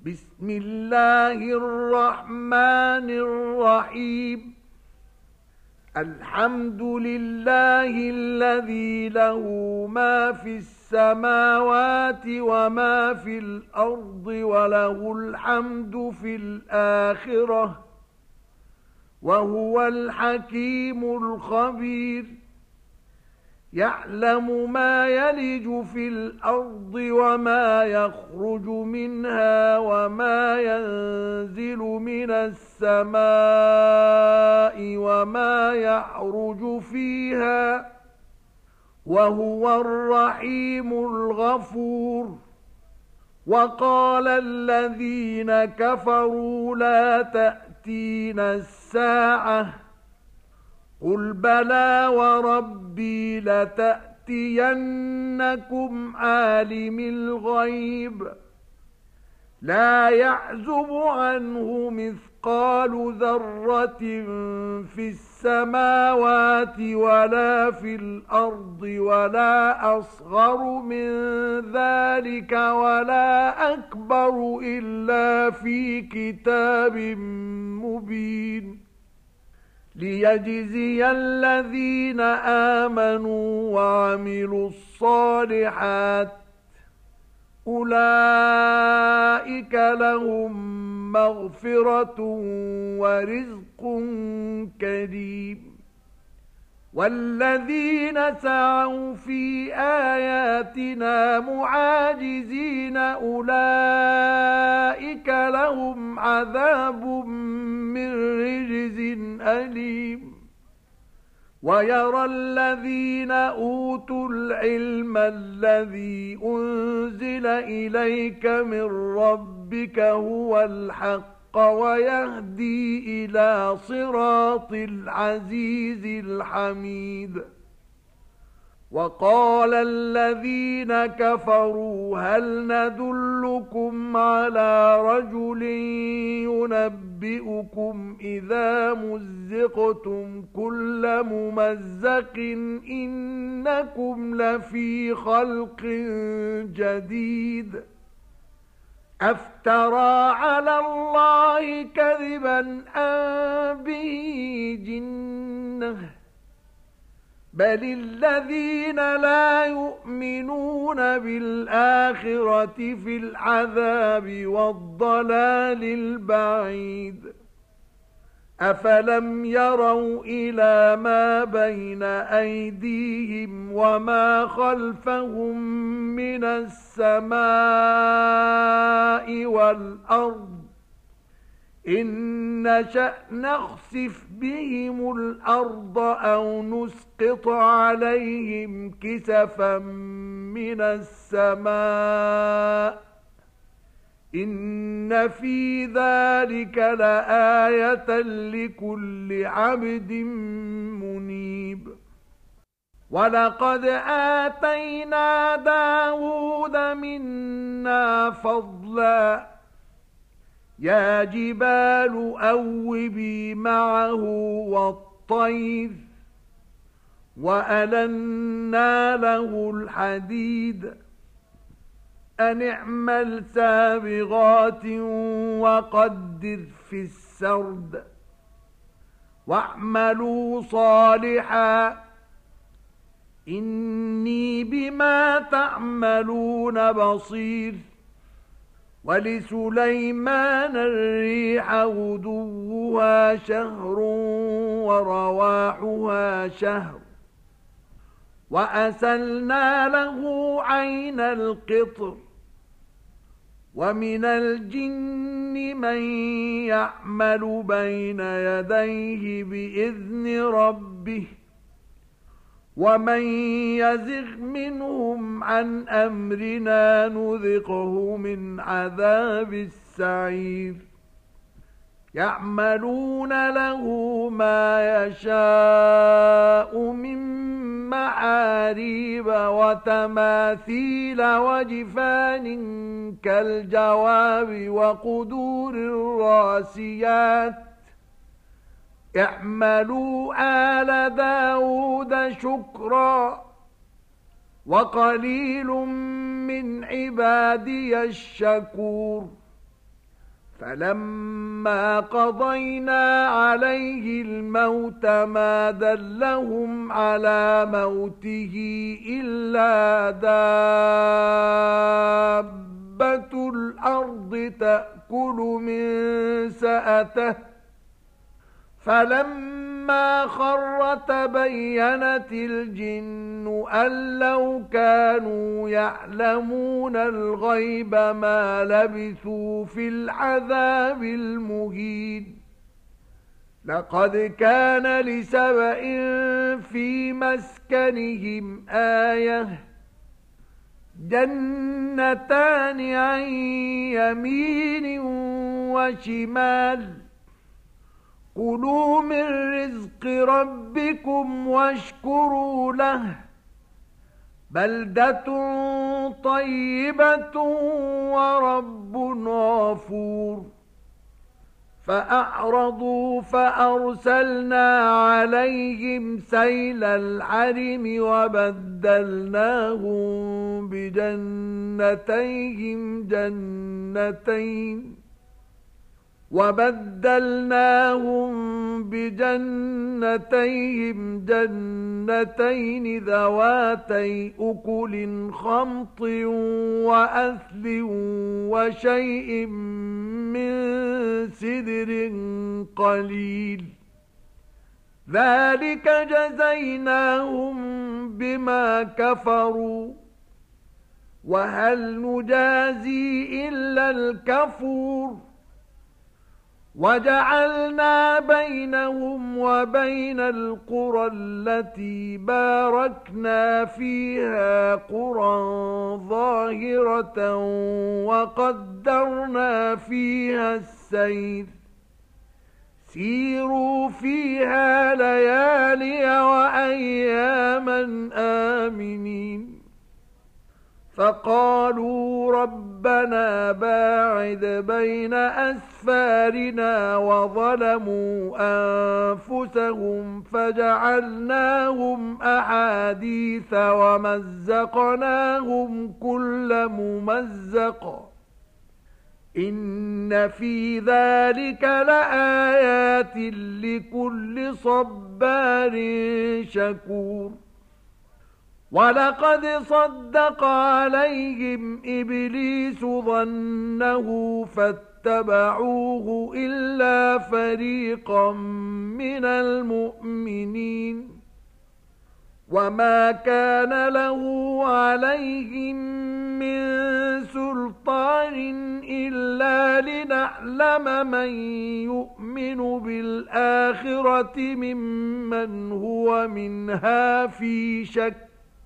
بسم الله الرحمن الرحيم. الحمد لله الذي له ما في السماوات وما في الأرض وله الحمد في الآخرة وهو الحكيم الخبير. يعلم ما يلج في الأرض وما يخرج منها وما ينزل من السماء وما يعرج فيها وهو الرحيم الغفور. وقال الذين كفروا لا تأتينا الساعة قل بلى وربي لتأتينكم عالم الغيب لا يعزب عنه مثقال ذرة في السماوات ولا في الأرض ولا أصغر من ذلك ولا أكبر إلا في كتاب مبين. ليجزي الذين آمنوا وعملوا الصالحات أولئك لهم مغفرة ورزق كريم. والذين سعوا في آياتنا معاجزين أولئك لهم عذاب من رجز أليم. ويرى الذين أوتوا العلم الذي أنزل إليك من ربك هو الحق ويهدي إلى صراط العزيز الحميد. وقال الذين كفروا هل ندلكم على رجل ينبئكم إذا مزقتم كل ممزق إنكم لفي خلق جديد. أفترى على الله كذبا أم به جنة بل الذين لا يؤمنون بالآخرة في العذاب والضلال البعيد. أفلم يروا إلى ما بين أيديهم وما خلفهم من السماء والأرض إن نشأ نخسف بهم الأرض أو نسقط عليهم كسفا من السماء إن في ذلك لآية لكل عبد منيب. ولقد آتينا داود منا فضلا يا جبال أوبي معه والطير وألنا له الحديد أن اعمل سابغات وقدر في السرد واعملوا صالحا إني بما تعملون بصير. ولسليمان الريح غدوها شهر ورواحها شهر وأسلنا له عين القطر. ومن الجن من يعمل بين يديه بإذن ربه ومن يزغ منهم عن أمرنا نذقه من عذاب السعير. يعملون له ما يشاء من محاريب وتماثيل وجفان كالجواب وقدور الراسيات اعملوا آل داود شكرا وقليل من عبادي الشكور فلما قضينا عليه الموت ما دلهم على موته إلا دابة الأرض تأكل من سأته فلما خر تبينت الجن أن لو كانوا يعلمون الغيب ما لبثوا في العذاب المهين لقد كان لسبإ في مسكنهم آية جنتان عن يمين وشمال كلوا من رزق ربكم واشكروا له بلدة طيبة ورب غفور فأعرضوا فأرسلنا عليهم سيل العرم وبدلناهم بجنتين ذواتي أكل خمط وأثل وشيء من سدر قليل ذلك جزيناهم بما كفروا وهل نجازي إلا الكفور وجعلنا بينهم وبين القرى التي باركنا فيها قرى ظاهرة وقدرنا فيها السير سيروا فيها ليالي وأياما آمنين فقالوا ربنا باعد بين أسفارنا وظلموا أنفسهم فجعلناهم أحاديث ومزقناهم كل ممزق إن في ذلك لآيات لكل صبار شكور ولقد صدق عليهم إبليس ظنه فاتبعوه إلا فريقا من المؤمنين وما كان له عليهم من سلطان إلا لنعلم من يؤمن بالآخرة ممن هو منها في شك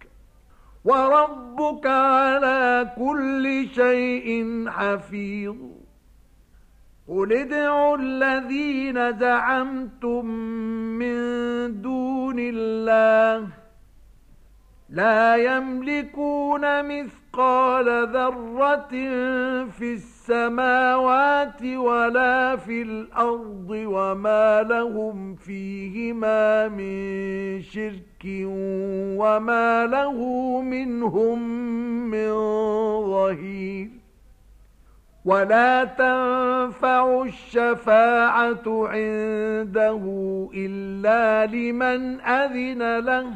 وربك على كل شيء حفيظ قل ادعوا الذين زعمتم من دون الله لا يملكون مثقال ذرة في السماوات ولا في الأرض وما لهم فيهما من شرك وما له منهم من ظهير ولا تنفع الشفاعة عنده إلا لمن أذن له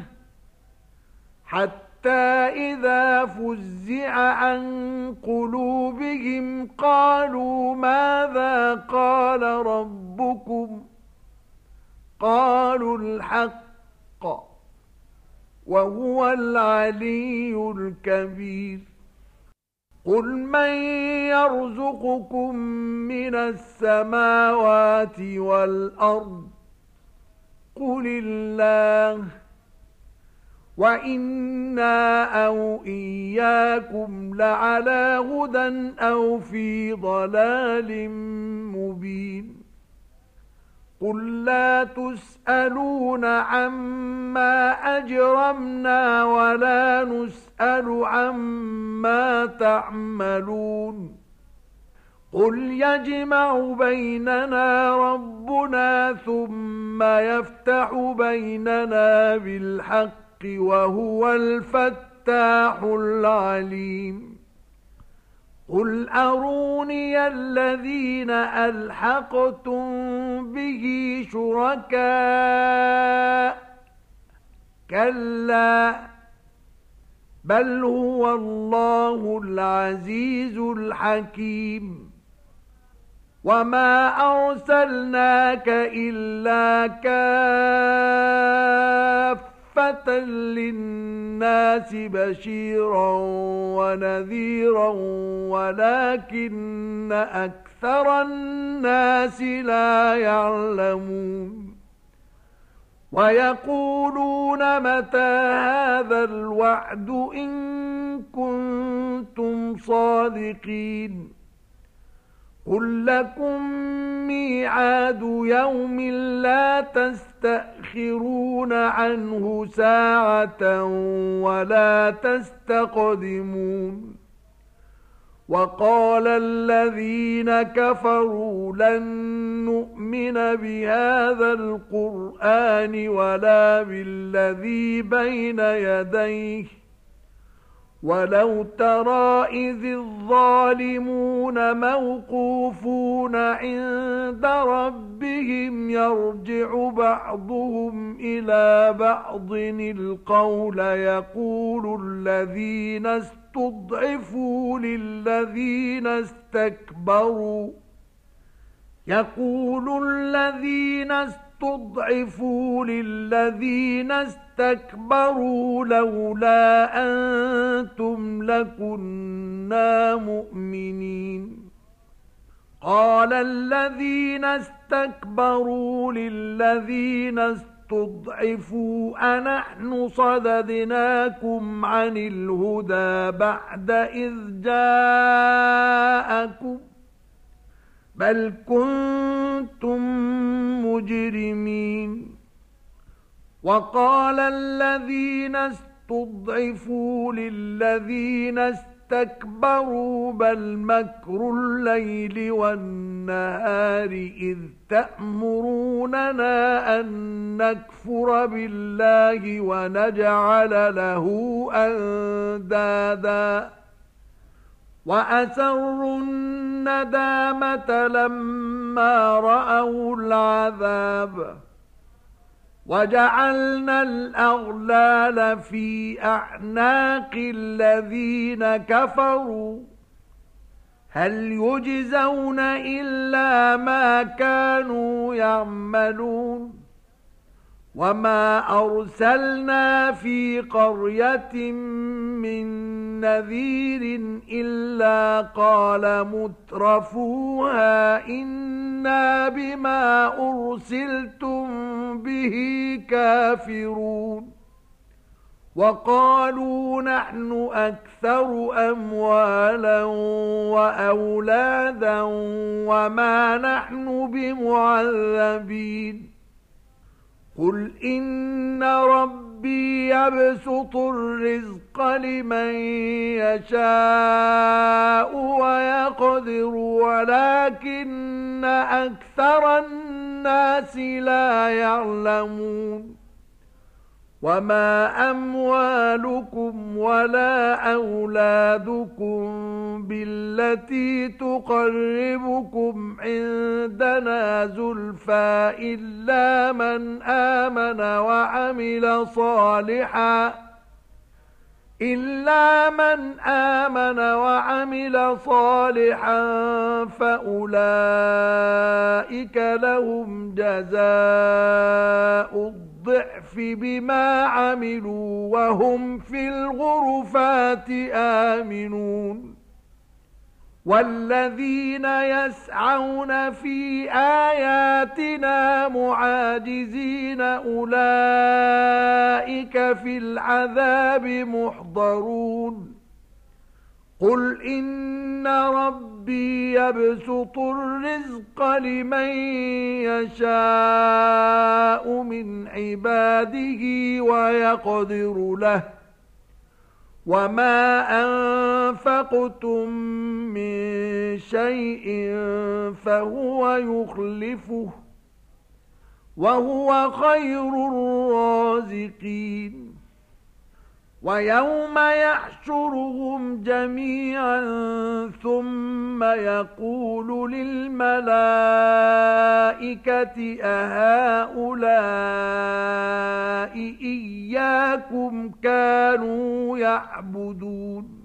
حتى إذا فزع عن قلوبهم قالوا ماذا قال ربكم قالوا الحق وهو العلي الكبير قل من يرزقكم من السماوات والأرض قل الله وإنا أو إياكم لعلى هدى أو في ضلال مبين قل لا تسألون عما أجرمنا ولا نسأل عما تعملون قل يجمع بيننا ربنا ثم يفتح بيننا بالحق وهو الفتاح العليم قل أروني الذين ألحقتم به شركاء كلا بل هو الله العزيز الحكيم وما أرسلناك إلا كافة للناس بشيرا ونذيرا ولكن أكثر الناس لا يعلمون ويقولون متى هذا الوعد إن كنتم صادقين قل لكم ميعاد يوم لا تستأخرون عنه ساعة ولا تستقدمون وقال الذين كفروا لن نؤمن بهذا القرآن ولا بالذي بين يديه ولو ترى إذ الظالمون موقوفون عند ربهم يرجع بعضهم إلى بعض القول يقول الذين استضعفوا للذين استكبروا لولا أنتم لكنا مؤمنين قال الذين استكبروا للذين استضعفوا أنحن صددناكم عن الهدى بعد إذ جاءكم بل كنتم مجرمين وقال الذين استضعفوا للذين استكبروا بل مكر الليل والنهار إذ تأمروننا أن نكفر بالله ونجعل له أندادا وأسروا الندامة لما رأوا العذاب وجعلنا الأغلال في أعناق الذين كفروا هل يجزون إلا ما كانوا يعملون وما أرسلنا في قرية من نذير إلا قال مترفوها إنا بما أرسلتم به كافرون وقالوا نحن أكثر أموالا وأولادا وما نحن بمعذبين قل إن ربي يبسط الرزق لمن يشاء ويقدر ولكن أكثر الناس لا يعلمون وما أموالكم ولا أولادكم بالتي تقربكم عندنا زلفى إلا من آمن وعمل صالحا فأولئك لهم جزاء الضعف بما عملوا وهم في الغرفات آمنون والذين يسعون في آياتنا معاجزين أولئك في العذاب محضرون قل إن ربي يبسط الرزق لمن يشاء من عباده ويقدر له وما أنفقتم من شيء فهو يخلفه وهو خير الرازقين ويوم يحشرهم جميعا ثم يقول للملائكة أهؤلاء إياكم كانوا يعبدون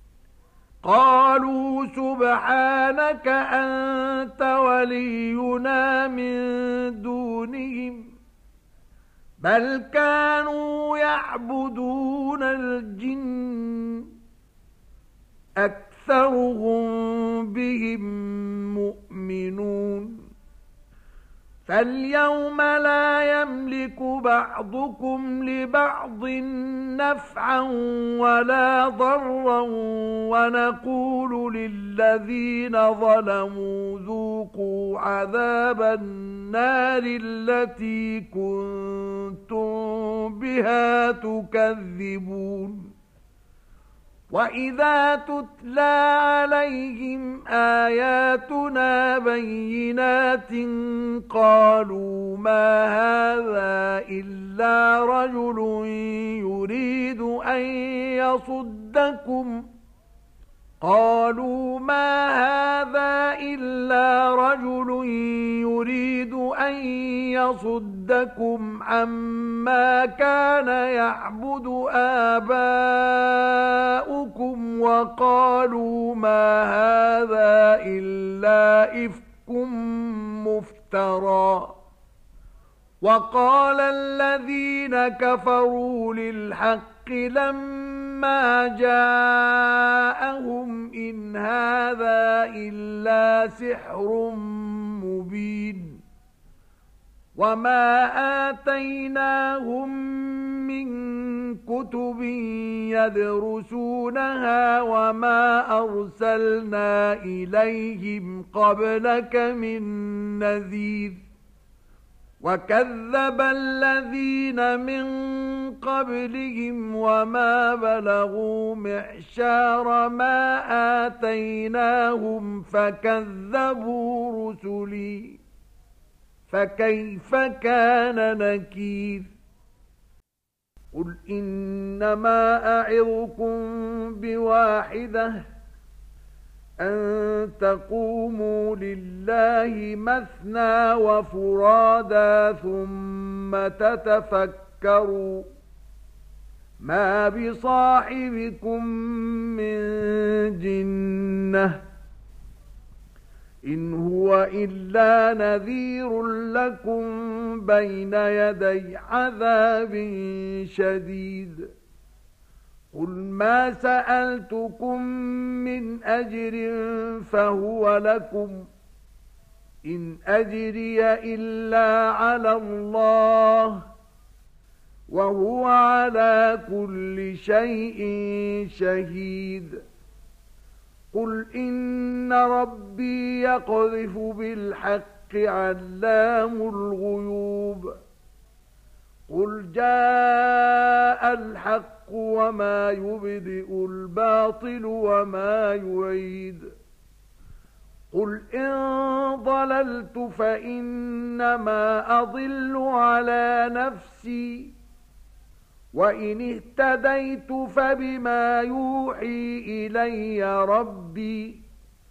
قالوا سبحانك أنت ولينا من دونهم بل كانوا يعبدون الجن أكثرهم بهم مؤمنون فاليوم لا يملك بعضكم لبعض نفعا ولا ضرا ونقول للذين ظلموا ذوقوا عذاب النار التي كنتم بها تكذبون وإذا تتلى عليهم آياتنا بينات قالوا ما هذا إلا رجل يريد أن يصدكم عما كان يعبد آباؤكم وقالوا ما هذا إلا إفك مفترى وقال الذين كفروا للحق لما جاءهم إن هذا إلا سحر مبين وما آتيناهم من كتب يدرسونها وما أرسلنا إليهم قبلك من نذير وكذب الذين من قبلهم وما بلغوا معشار ما آتيناهم فكذبوا رسلي فكيف كان نكير قل إنما أعظكم بواحدة أن تقوموا لله مثنى وفرادا ثم تتفكروا ما بصاحبكم من جنة إن هو إلا نذير لكم بين يدي عذاب شديد قل ما سألتكم من أجر فهو لكم إن أجري إلا على الله وهو على كل شيء شهيد قل إن ربي يقذف بالحق علام الغيوب قل جاء الحق وما يبدئ الباطل وما يعيد قل إن ضللت فإنما أضل على نفسي وإن اهتديت فبما يوحي إلي ربي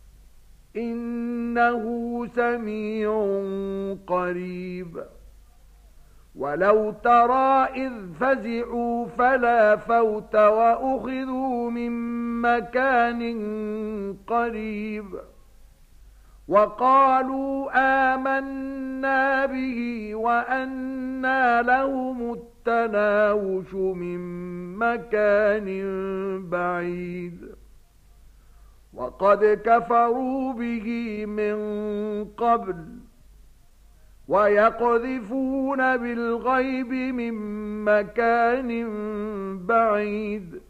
إنه سميع قريب ولو ترى إذ فزعوا فلا فوت وأخذوا من مكان قريب وقالوا آمنا به وأنى لهم التناوش من مكان بعيد وقد كفروا به من قبل ويقذفون بالغيب من مكان بعيد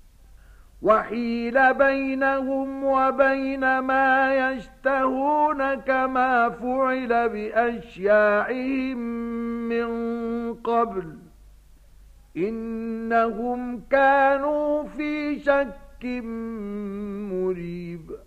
وحيل بينهم وبين ما يشتهون كما فعل بأشياعهم من قبل إنهم كانوا في شك مريب